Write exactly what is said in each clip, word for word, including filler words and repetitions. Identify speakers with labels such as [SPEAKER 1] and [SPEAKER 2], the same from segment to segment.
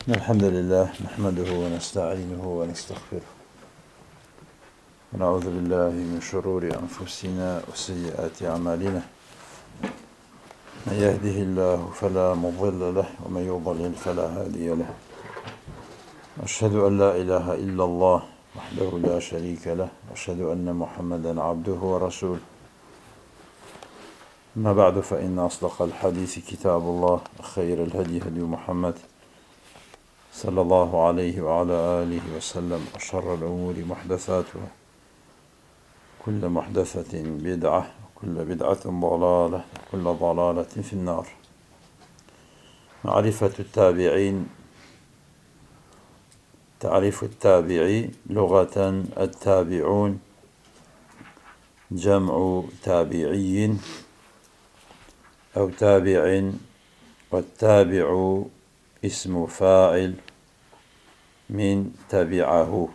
[SPEAKER 1] الحمد لله نحمده ونستعينه ونستغفره ونعوذ بالله من شرور أنفسنا وسيئات أعمالنا. من يهده الله فلا مضل له ومن يضلل فلا هادي له. أشهد أن لا إله إلا الله وحده لا شريك له، وأشهد أن محمدا عبده ورسوله. ما بعد، فإن أصدق الحديث كتاب الله، خير الهدي هدي محمد صلى الله عليه وعلى آله وسلم، وشر الأمور محدثاتها، كل محدثة بدعة، وكل بدعة ضلالة، وكل ضلالة في النار. معرفة التابعين. تعريف التابعي لغة: التابعون جمع تابعي أو تابع، والتابع اسم فاعل من تبعه،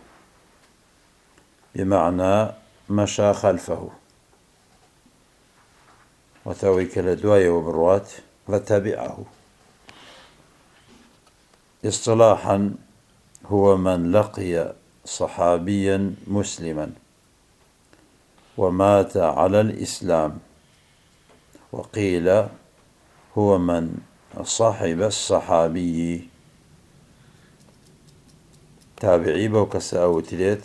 [SPEAKER 1] بمعنى مشى خلفه. وتويك لدواي وبروات وتبعه. اصطلاحا: هو من لقي صحابيا مسلما ومات على الإسلام. وقيل هو من صاحب الصحابي. تابعي بوكسا أوتليت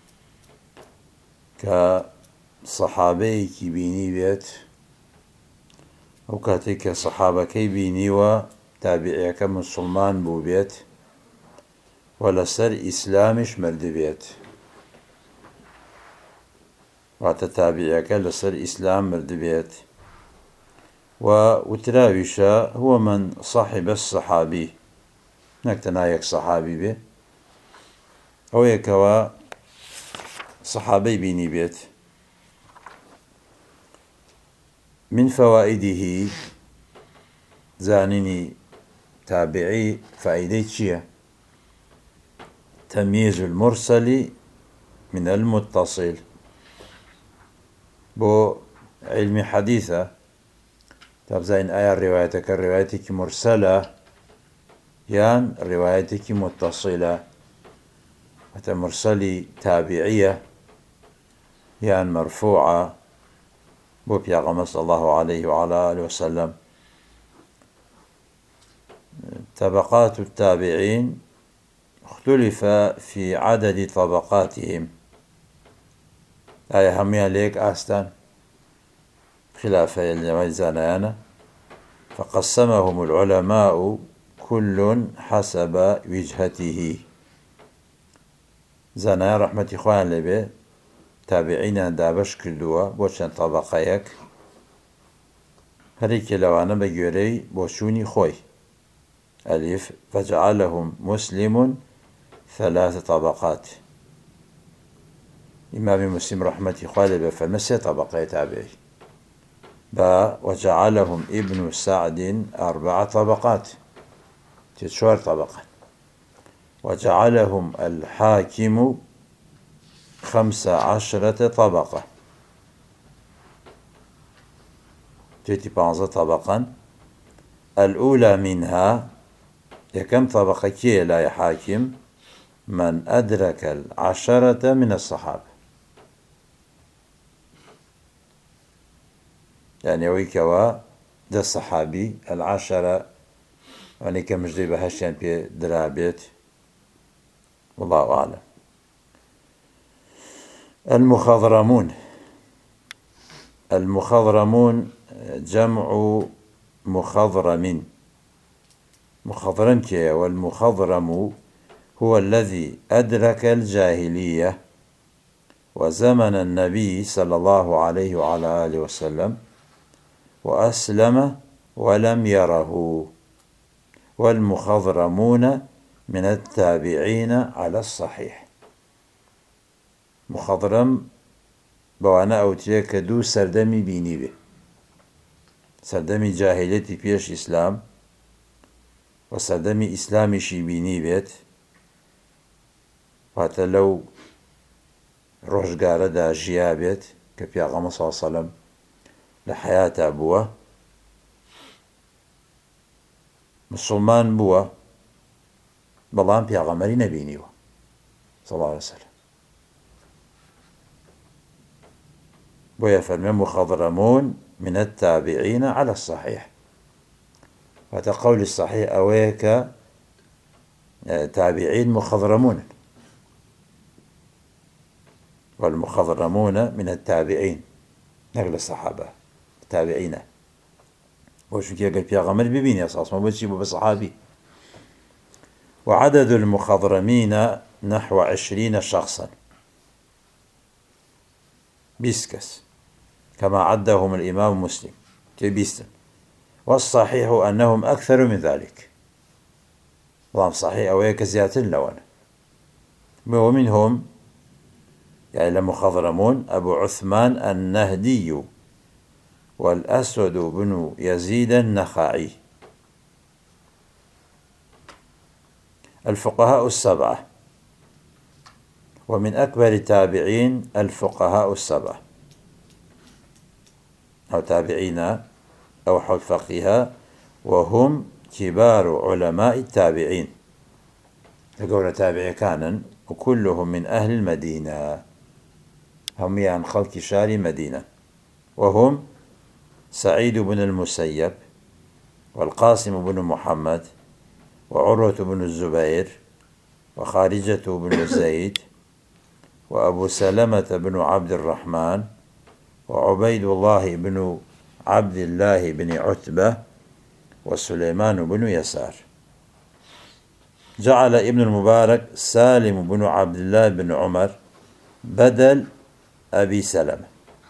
[SPEAKER 1] كصحابي كي بيني بيت، أو كاتيك صحابة كي بيني وتابعي كمسلمان بو بيت، ولسر إسلامش مرد بيت، وتتابعي كلسر إسلام مرد بيت. وتراويشا هو من صاحب الصحابي، نكتنايك صحابي به أو يكوا صحابي بيني بيت. من فوائده زانني تابعي فائدة شيء: تمييز المرسل من المتصل. بو علم حديثة تبزين آية روايتك روايتك مرسلة يان روايتك متصلة، حتى مرسلي تابعية يان مرفوعة بو بيغمس صلى الله عليه وعلى آله وسلم. طبقات التابعين اختلف في عدد طبقاتهم. آية همية ليك آستان خلافة الزانيانة، فقسمهم العلماء كل حسب وجهته. زانيان رحمة إخوان لبي تابعين دابش كردوا بوشن طبقيك، هريك لوانا بجوري بوشوني خوي. ألف: فجعلهم مسلم ثلاث طبقات. إمام مسلم رحمة إخوان لبي فمسي طبقي تابعي. با: وجعلهم ابن سعد أربع طبقات، تشوار طبقة. وجعلهم الحاكم خمس عشرة طبقة، تيتي بانزة طبقا. الأولى منها يكم طبقة كي لا يحاكم؟ من أدرك العشرة من الصحابة، يعني ويكوا ده الصحابي العشرة، يعني كمجدي بهشيان بي درابيت، والله أعلم. المخضرمون. المخضرمون جمع مخضرم. مخضرم كي، والمخضرم هو الذي أدرك الجاهلية وزمن النبي صلى الله عليه وعلى آله وسلم وأسلم ولم يره. والمخضرمون من التابعين على الصحيح. مخضرم بوانا أوتيك دو سردمي بيني به، سردمي جاهليتي بيش إسلام وسردمي إسلامي شي بيني بيت، وحتى لو روشقارة دا جيابت كبيغة صلى الله عليه وسلم لحياة أبوه مسلمان بوه بەڵام پێغەمبەری نەبینیوە صلى الله عليه وسلم. بۆیە فەرمێ مخضرمون من التابعين على الصحيح. هذا قول الصحيح أويك تابعين مخضرمون، والمخضرمون من التابعين نقل الصحابة التابعين. وش كي قال بيغمر ببيني أساس ما بتجيبه بصحابي. وعدد المخضرمين نحو عشرين شخصا بيسكس كما عدهم الإمام مسلم كبيستن، والصحيح أنهم أكثر من ذلك. والله صحيح أويك زيادة لون. ومنهم يعني المخضرمون أبو عثمان النهدي والأسود بن يزيد النخعي. الفقهاء السبعة، ومن أكبر التابعين الفقهاء السبعة أو تابعين أو حول فقيها، وهم كبار علماء التابعين يقول تابعي كان، وكلهم من أهل المدينة، هم يعني خلق شاري مدينة. وهم سعيد بن المسيب والقاسم بن محمد وعروة بن الزبير وخارجة بن زيد وأبو سلمة بن عبد الرحمن وعبيد الله بن عبد الله بن عتبة وسليمان بن يسار. جعل ابن المبارك سالم بن عبد الله بن عمر بدل أبي سلمة.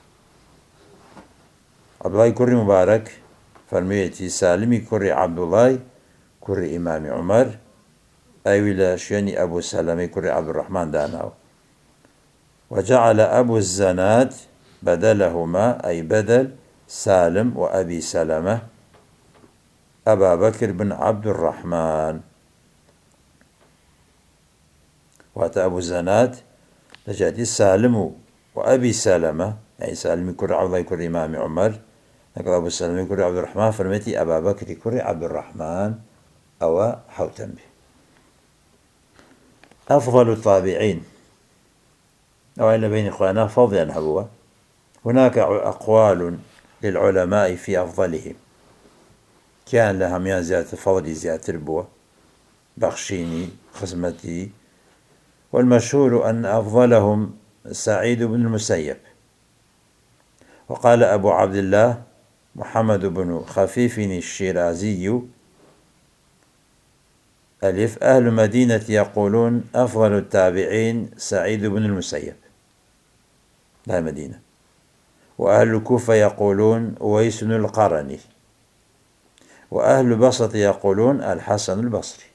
[SPEAKER 1] عبد الله كري مبارك فرميتي سالمي كري عبد الله كري إمام عمر أيولا شيني أبو سلمة كري عبد الرحمن داناو. وجعل أبو الزناد بدلهما أي بدل سالم وأبي سلمة أبا بكر بن عبد الرحمن. وأتى أبو الزناد لجأتي سالم وأبي سلمة يعني سالم كري عبد الله كري إمام عمر، لكن أبو سلمة كري عبد الرحمن فرميتي أبا بكر كري عبد الرحمن أو حوتم به. أفضل التابعين أو إلا بين إخوانا فضلا هو. هناك أقوال للعلماء في أفضلهم، كان لها ميان زيادة فضل زيادة البوة بخشيني خزمتي، والمشهور أن أفضلهم سعيد بن المسيب. وقال أبو عبد الله محمد بن خفيف الشيرازي ألف أهل مدينة يقولون أفضل التابعين سعيد بن المسيب لا مدينة، وأهل الكوفة يقولون أويس القرني، وأهل بسط يقولون الحسن البصري.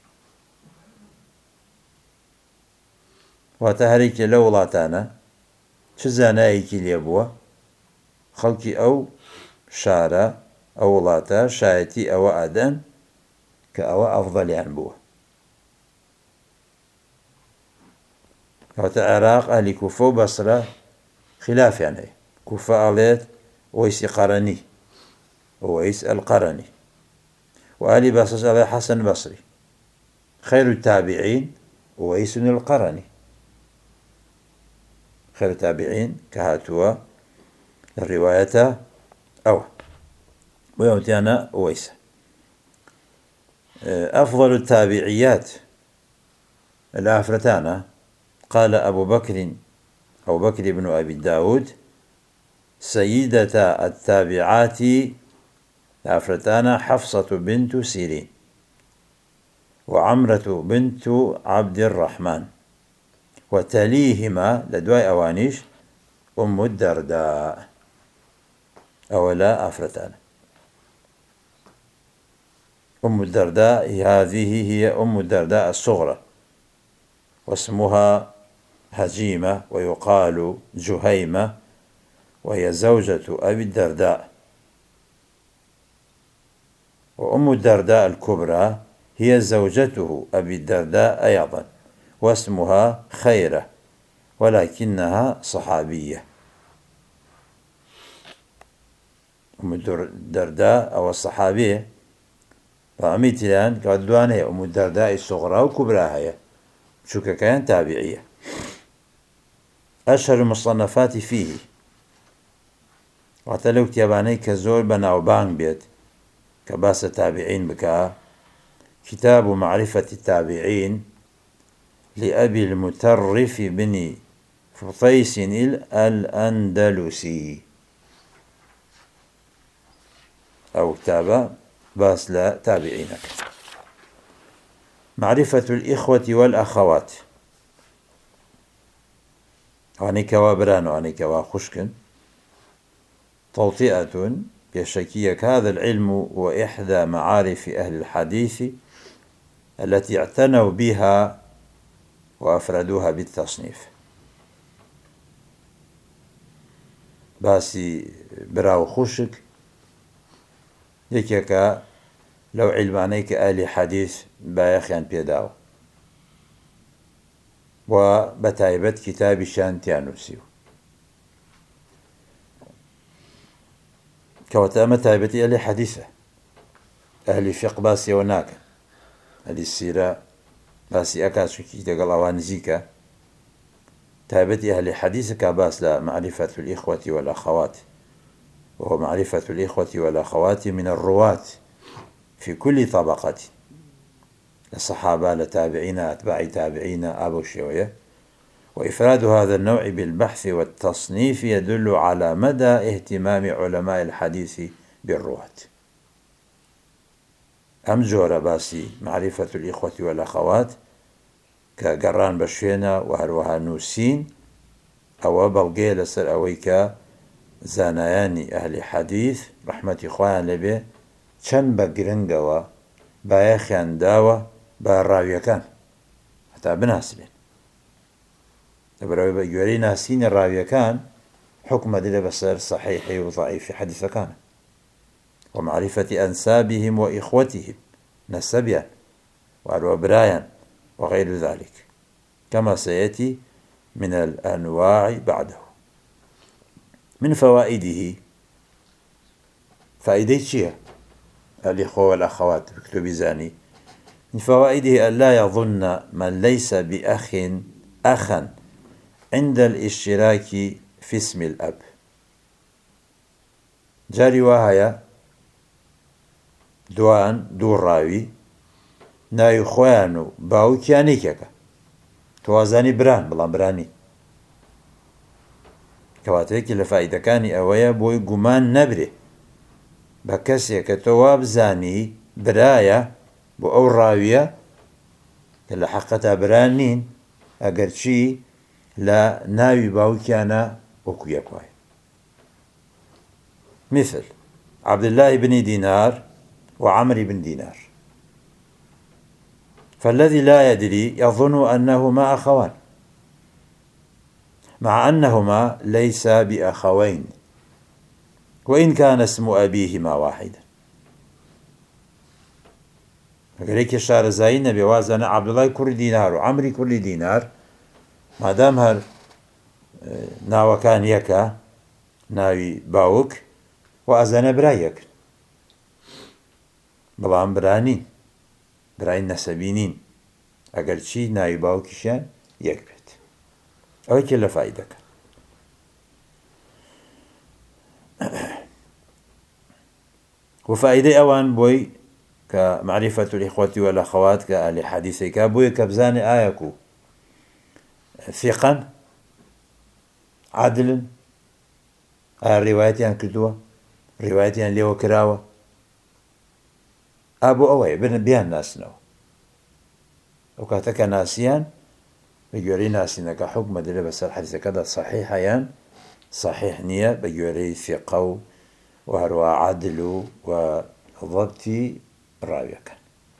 [SPEAKER 1] وتهريك لولاتانا شزانايك اليبوة خلقي أو شارة أو ولاتا شايتي أو أدن كأو أفضل عن بوه. وتعراق أهل كوفة وبصرة خلاف يعني، كوفة أغليت أويس قرني أويس القرني، وأهل بصرة على حسن بصري. خير التابعين أويس القرني، خير التابعين كهاتوا الرواية أو ويوتيانا أويس. أفضل التابعيات الآفرتانا قال أبو بكر أبو بكر بن أبي داود سيدة التابعات الآفرتانا حفصة بنت سيرين وعمرة بنت عبد الرحمن، وتليهما لدواء أوانيش أم الدرداء أولا أفرتانا. أم الدرداء هذه هي أم الدرداء الصغرى، واسمها هجيمة ويقال جهيمة، وهي زوجة أبي الدرداء. وأم الدرداء الكبرى هي زوجته أبي الدرداء أيضا، واسمها خيرة ولكنها صحابية. أم الدرداء أو الصحابية وعمي تلان كدوان هي أم الدرداء الصغرى وكبرى هي شو كان تابعية. أشهر المصنفات فيه وتلو كتاباني كزول بناو بان بيت كباس التابعين بكا كتاب معرفة التابعين لأبي المترف بن فطيس الأندلسي أو كتاب باس لا تابعينك. معرفة الإخوة والأخوات وعنيك وابران وعنيك وخشك توطئة بشكيك. هذا العلم وإحدى معارف أهل الحديث التي اعتنوا بها وأفردوها بالتصنيف. باسي براو خشك يكيكا لو علمانيك أهل حديث بايخيان بيداو وبتايبت كتاب شان تيانوسيو كوتامة تايبتي أهل حديثة أهل فقه باسي وناك أهل السيرة باسي أكاسو كي تقلوان زيكا تايبتي أهل حديثة كباس لا معرفة الإخوة والأخوات، وهو معرفة الإخوة والأخوات من الرواة في كل طبقة الصحابة لتابعين أتباع تابعين أبو شوية. وإفراد هذا النوع بالبحث والتصنيف يدل على مدى اهتمام علماء الحديث بالرواة. أم جورا باسي معرفة الإخوة والأخوات كقران بشينا وهروها نوسين أو بلغي لسر أويكا زانایانی ئەهلی حەدیث ڕەحمەتی خۆیان لەبێ چەند بە گرنگەوە بایەخیان داوە بە ڕاویەکان هەتا بناسبێن. لەبەرەوەی بە گوێرەی ناسینی ڕاویەکان حکمە دێ بەسەر صەحیحی و ضەعیفی حەدیثەکانە. ومعرفة أنسابهم وإخوتهم نسبيان والوبرايان وغير ذلك كما سيأتي من الأنواع بعده. من فوائده فائدة شيء الإخوة والأخوات بكتب زاني. من فوائده أن لا يظن من ليس بأخ أخا عند الاشتراك في اسم الأب. جاري وهايا دوان دور راوي ناوی خۆیان و باوکیانێکێکە توازانی بران بەڵام برانی کەواتەیەکی لە فایدەکانی ئەوەیە بۆی گومان نەبرێ بە کەسێک کە تۆ وا بزانی برایە بۆ ئەو ڕاویە کە لە حەقەتا بران نین ئەگەرچی لە ناوی باوکیانە وەکو یەک وایە. مثل عبد الله بن دينار وعمر بن دينار، فالذي لا يدري يظن أنهما أخوان مع أنهما ليس بأخوين وإن كان اسم أبيهما واحدا. فقالك الشعر زين بوازن عبد الله كل دينار وعمر كل دينار ما دام هر ناو كان يكا ناوي باوك وأزن برايك بلان برانين براين نسبينين اگر چی ناوی باوکیشان یەک بێت. ئەوەی لە فایدەکە. وفائدەی ئەوان بۆی کە معرفة الإخوة والأخوات کە ئەهلی حەدیثێکا بۆیە کە بزانێ ئایا و ثقەن عادلن ئایا ڕیوایەتیان کردووە ڕیوایەتیان لێوە کراوە ئابوو ئەوەیە بیان ناسنەوە. ئەو کاتەکە ناسیان بە گوێرەی ناسینەکە حکمە دەرێ بەسەر حەدیثەکەدا صحیحە یان صحیح نییە بە گوێرەی ثقە و و هەروەها عادل و و ضەبتی ڕاویەکان.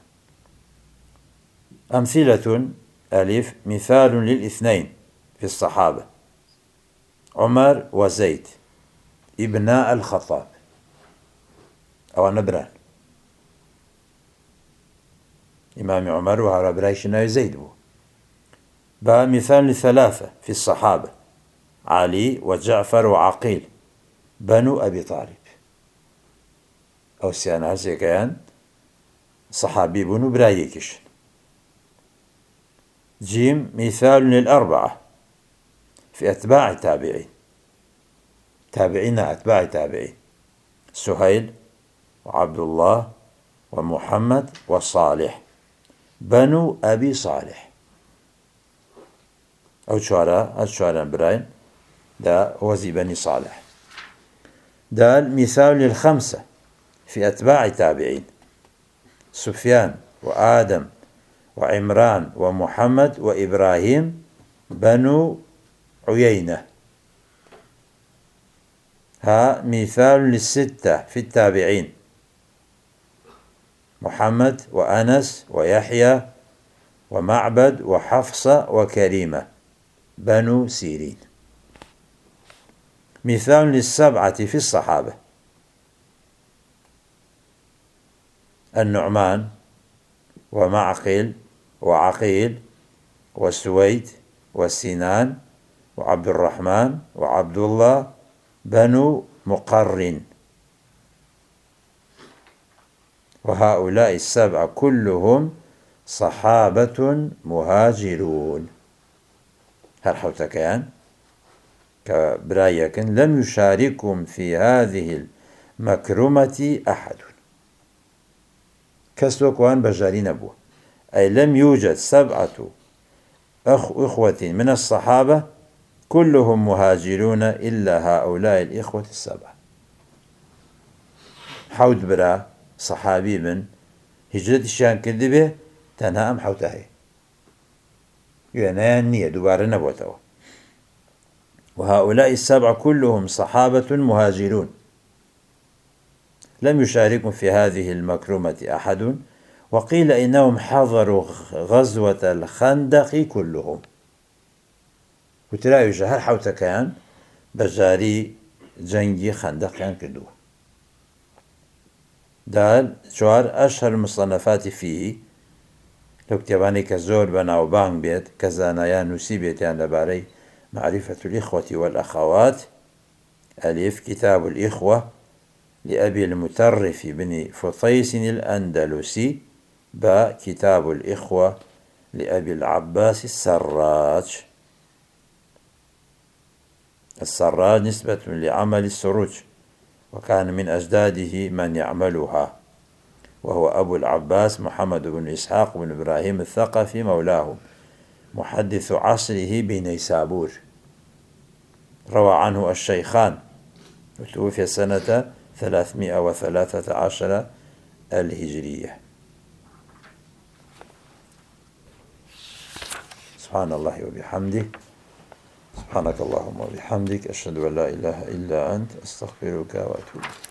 [SPEAKER 1] أمثلة ألف مثال للاثنين في الصحابة عمر وزيد ابناء الخطاب أو نبران إمام عمر وهذا برايش ناوي زيد بو. بقى مثال لثلاثة في الصحابة علي وجعفر وعقيل بنو أبي طالب أو سيان هسي كيان صحابي بنو برايكش. جيم مثال للأربعة في أتباع التابعين، تابعين أتباع تابعين: سهيل وعبد الله ومحمد وصالح بنو أبي صالح. أو شوارع الشوارع براين دا وزي بني صالح. دال مثال للخمسة في أتباع التابعين: سفيان وآدم وعمران ومحمد وإبراهيم بنو عيينة. ها مثال للستة في التابعين: محمد وأنس ويحيى ومعبد وحفصة وكريمة بنو سيرين. مثال للسبعة في الصحابة: النعمان ومعقل وعقيل وسويد وسنان وعبد الرحمن وعبد الله بنو مقرن. وهؤلاء السبعة كلهم صحابة مهاجرون. هل حوتكيان كبرايكن لم يشاركهم في هذه المكرمة أحد. كسوكوان بجارين أبوه، أي لم يوجد سبعة أخ إخوة من الصحابة كلهم مهاجرون إلا هؤلاء الإخوة السبعة. حود برا صحابي من هجرة الشان كذبه تنها أم حوتهي يعني النية دوباره نبوتوا. وهؤلاء السبعة كلهم صحابة مهاجرون لم يشاركوا في هذه المكرمة أحد. وقيل إنهم حضروا غزوة الخندق كلهم. وتلاقي هل حوتكيان بجاري جنگي خندق كان كدوه. دال شوار أشهر المصنفات فيه لو كتاباني كزور بناو بانگ بيت كزانايان نسيبيتان لباري معرفة الإخوة والأخوات: ألف كتاب الإخوة لأبي المترف بن فطيس الأندلسي، باء كتاب الإخوة لأبي العباس السراج. السراج نسبة لعمل السروج، وكان من أجداده من يعملها، وهو أبو العباس محمد بن إسحاق بن إبراهيم الثقفي مولاهم، محدث عصره بنيسابور، روى عنه الشيخان، وتوفي سنة ثلاثمائة وثلاثة عشر الهجرية. سبحان الله وبحمده، سبحانك اللهم وبحمدك، أشهد أن لا إله إلا أنت، أستغفرك وأتوب إليك.